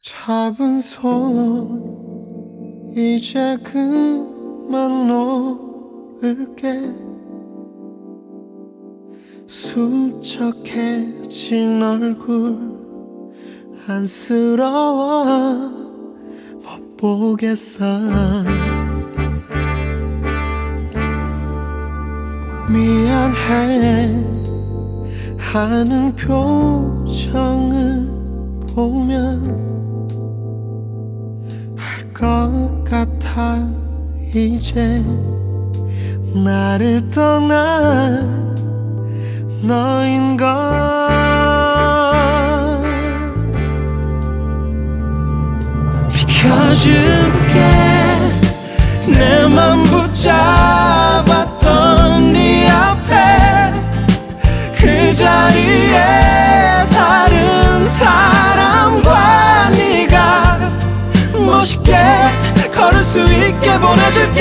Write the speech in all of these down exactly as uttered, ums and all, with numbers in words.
잡은 손 이제 그만 놓을게. 수척해진 얼굴 안쓰러워 못 보겠어. 미안해 하는 표정을 보면 할 것 같아. 이제 나를 떠난 너인걸. 비켜줄게. 내 맘 붙잡았던 네 앞에 그 자리에 다른 사람과 네가 멋있게 걸을 수 있게 보내줄게.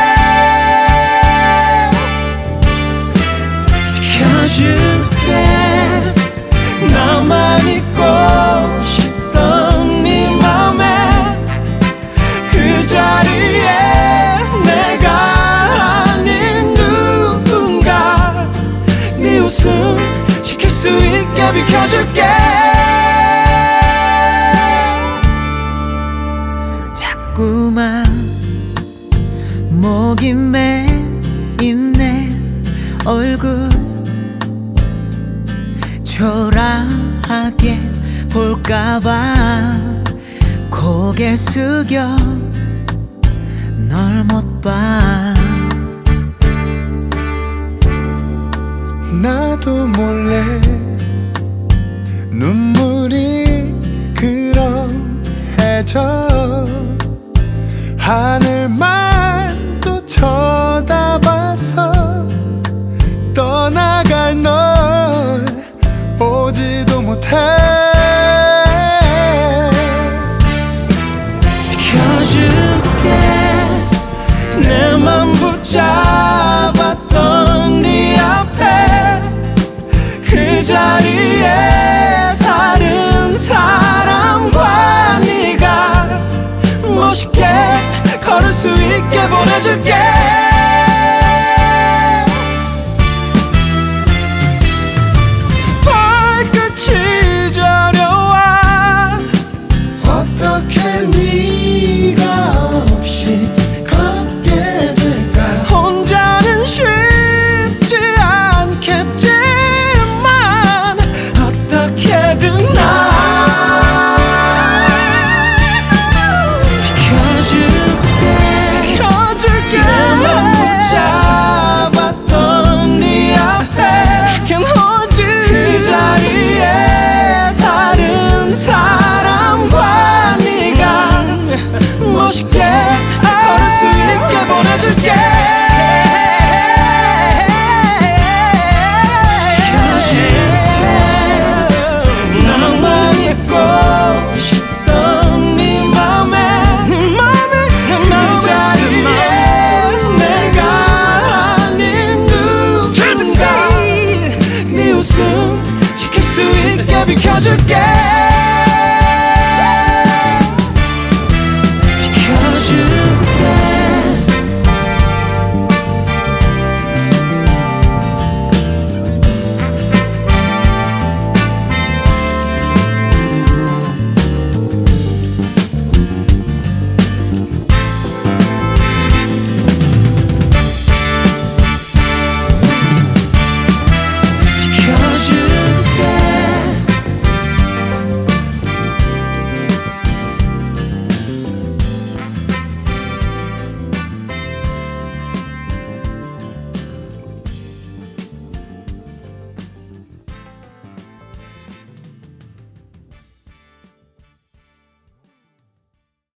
비켜줄게. 나만 있고 싶던 네 맘에 그 자리에 내가 아닌 누군가 네 웃음 지킬 수 있게 비켜줄게. 자꾸만 목이 메이네. 얼굴 초라하게 볼까봐 고개 숙여 널 못 봐. 나도 몰래 눈물이 그렁해져. 하늘만 또 쳐다봐서 떠나갈 널 보지도 못해. 비켜줄게. 내 맘 붙잡았던 네 앞에 그 자리에 다른 사람과 네가 멋있게 걸을 수 있게 보내줄게.